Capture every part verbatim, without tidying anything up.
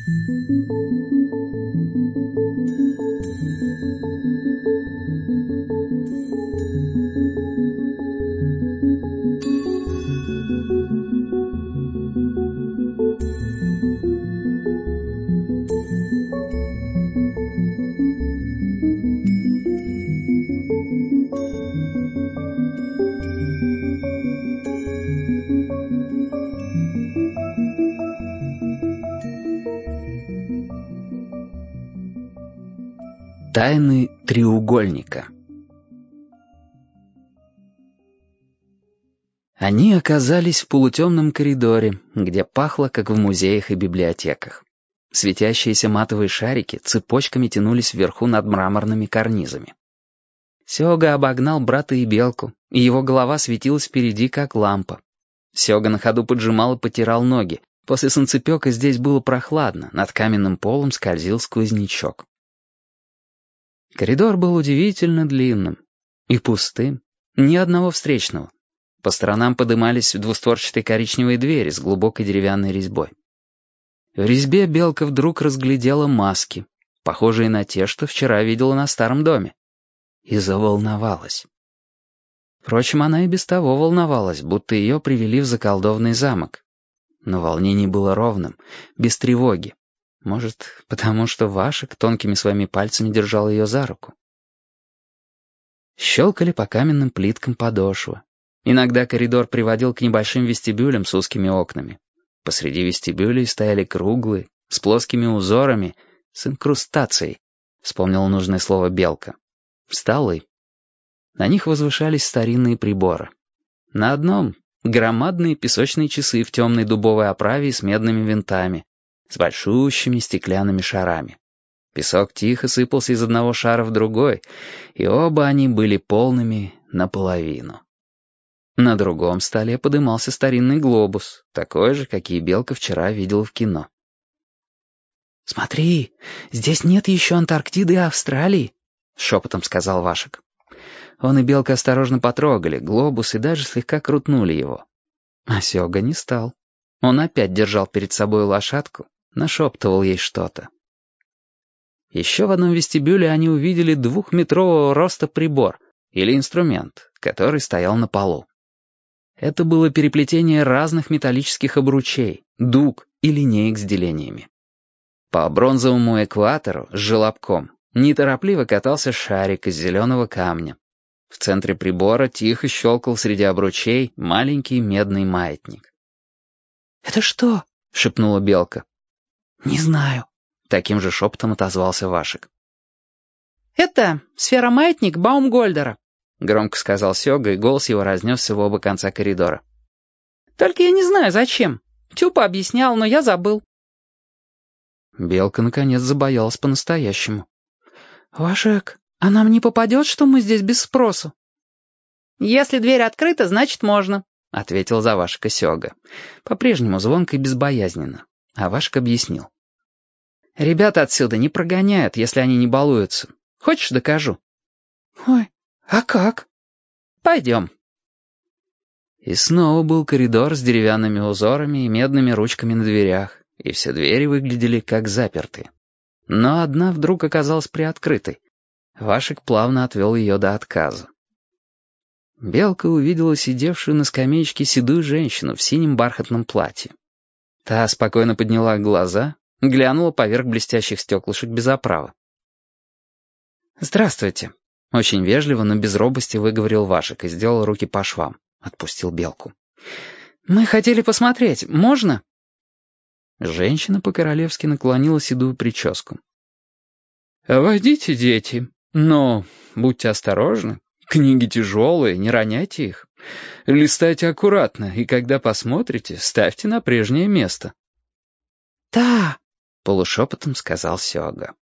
Тайны треугольника. Они оказались в полутемном коридоре, где пахло, как в музеях и библиотеках. Светящиеся матовые шарики цепочками тянулись вверху над мраморными карнизами. Сёга обогнал брата и белку, и его голова светилась впереди, как лампа. Сёга на ходу поджимал и потирал ноги. После солнцепёка здесь было прохладно, над каменным полом скользил сквознячок. Коридор был удивительно длинным и пустым, ни одного встречного. По сторонам подымались двустворчатые коричневые двери с глубокой деревянной резьбой. В резьбе белка вдруг разглядела маски, похожие на те, что вчера видела на старом доме, и заволновалась. Впрочем, она и без того волновалась, будто ее привели в заколдованный замок. Но волнение было ровным, без тревоги. Может, потому что Вашек тонкими своими пальцами держал ее за руку. Щелкали по каменным плиткам подошвы. Иногда коридор приводил к небольшим вестибюлям с узкими окнами. Посреди вестибюлей стояли круглые, с плоскими узорами, с инкрустацией, вспомнила нужное слово белка, столы. На них возвышались старинные приборы. На одном — громадные песочные часы в темной дубовой оправе и с медными винтами, с большущими стеклянными шарами. Песок тихо сыпался из одного шара в другой, и оба они были полными наполовину. На другом столе подымался старинный глобус, такой же, какие белка вчера видела в кино. «Смотри, здесь нет еще Антарктиды и Австралии», — шепотом сказал Вашек. Он и белка осторожно потрогали глобус и даже слегка крутнули его. А Сёга не стал. Он опять держал перед собой лошадку, нашептывал ей что-то. Еще в одном вестибюле они увидели двухметрового роста прибор или инструмент, который стоял на полу. Это было переплетение разных металлических обручей, дуг и линеек с делениями. По бронзовому экватору с желобком неторопливо катался шарик из зеленого камня. В центре прибора тихо щелкал среди обручей маленький медный маятник. «Это что?» — шепнула белка. «Не знаю», — таким же шепотом отозвался Вашек. «Это сфера-маятник Баумгольдера», — громко сказал Сёга, и голос его разнесся в оба конца коридора. «Только я не знаю, зачем. Тюпа объяснял, но я забыл». Белка, наконец, забоялась по-настоящему. «Вашек, а нам не попадет, что мы здесь без спросу?» «Если дверь открыта, значит, можно», — ответил за Вашека Сёга. По-прежнему звонко и безбоязненно. А Вашек объяснил. «Ребята отсюда не прогоняют, если они не балуются. Хочешь, докажу?» «Ой, а как?» «Пойдем». И снова был коридор с деревянными узорами и медными ручками на дверях, и все двери выглядели как запертые. Но одна вдруг оказалась приоткрытой. Вашек плавно отвел ее до отказа. Белка увидела сидевшую на скамеечке седую женщину в синем бархатном платье. Та спокойно подняла глаза, глянула поверх блестящих стеклышек без оправы. «Здравствуйте», — очень вежливо, но без робости выговорил Вашек и сделал руки по швам. Отпустил белку. «Мы хотели посмотреть. Можно?» Женщина по-королевски наклонила седую прическу. «Войдите, дети, но будьте осторожны. Книги тяжелые, не роняйте их. Листайте аккуратно, и когда посмотрите, ставьте на прежнее место». «Да», — полушепотом сказал Сёга.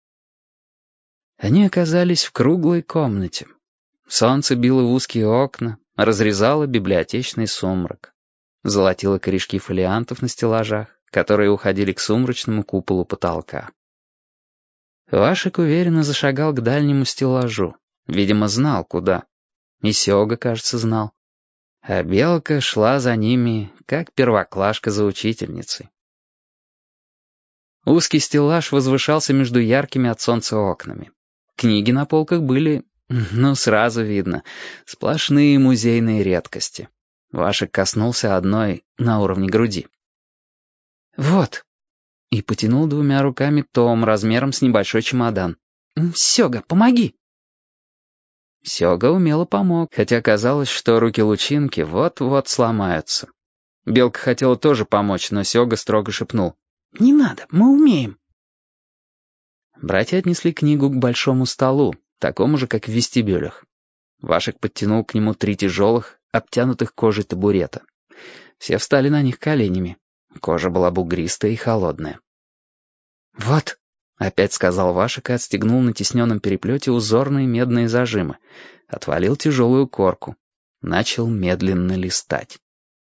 Они оказались в круглой комнате. Солнце било в узкие окна, разрезало библиотечный сумрак. Золотило корешки фолиантов на стеллажах, которые уходили к сумрачному куполу потолка. Вашек уверенно зашагал к дальнему стеллажу. Видимо, знал, куда. И Сёга, кажется, знал. А белка шла за ними, как первоклашка за учительницей. Узкий стеллаж возвышался между яркими от солнца окнами. Книги на полках были, ну, сразу видно, сплошные музейные редкости. Вашек коснулся одной на уровне груди. «Вот», и потянул двумя руками том размером с небольшой чемодан. «Сёга, помоги!» Сёга умело помог, хотя казалось, что руки Лучинки вот-вот сломаются. Белка хотела тоже помочь, но Сёга строго шепнул: «Не надо, мы умеем». Братья отнесли книгу к большому столу, такому же, как в вестибюлях. Вашек подтянул к нему три тяжелых, обтянутых кожей табурета. Все встали на них коленями. Кожа была бугристая и холодная. «Вот», — опять сказал Вашек и отстегнул на тисненном переплете узорные медные зажимы, отвалил тяжелую корку, начал медленно листать.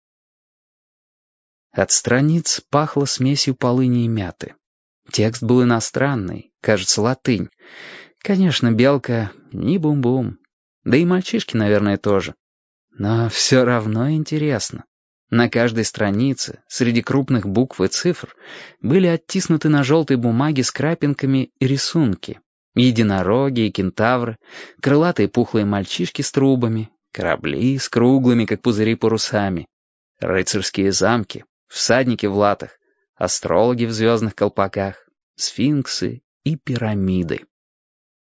От страниц пахло смесью полыни и мяты. Текст был иностранный, кажется, латынь. Конечно, Белка не бум-бум. Да и мальчишки, наверное, тоже. Но все равно интересно. На каждой странице, среди крупных букв и цифр, были оттиснуты на желтой бумаге с крапинками рисунки. Единороги и кентавры, крылатые пухлые мальчишки с трубами, корабли с круглыми, как пузыри, парусами, рыцарские замки, всадники в латах, астрологи в звездных колпаках, сфинксы и пирамиды.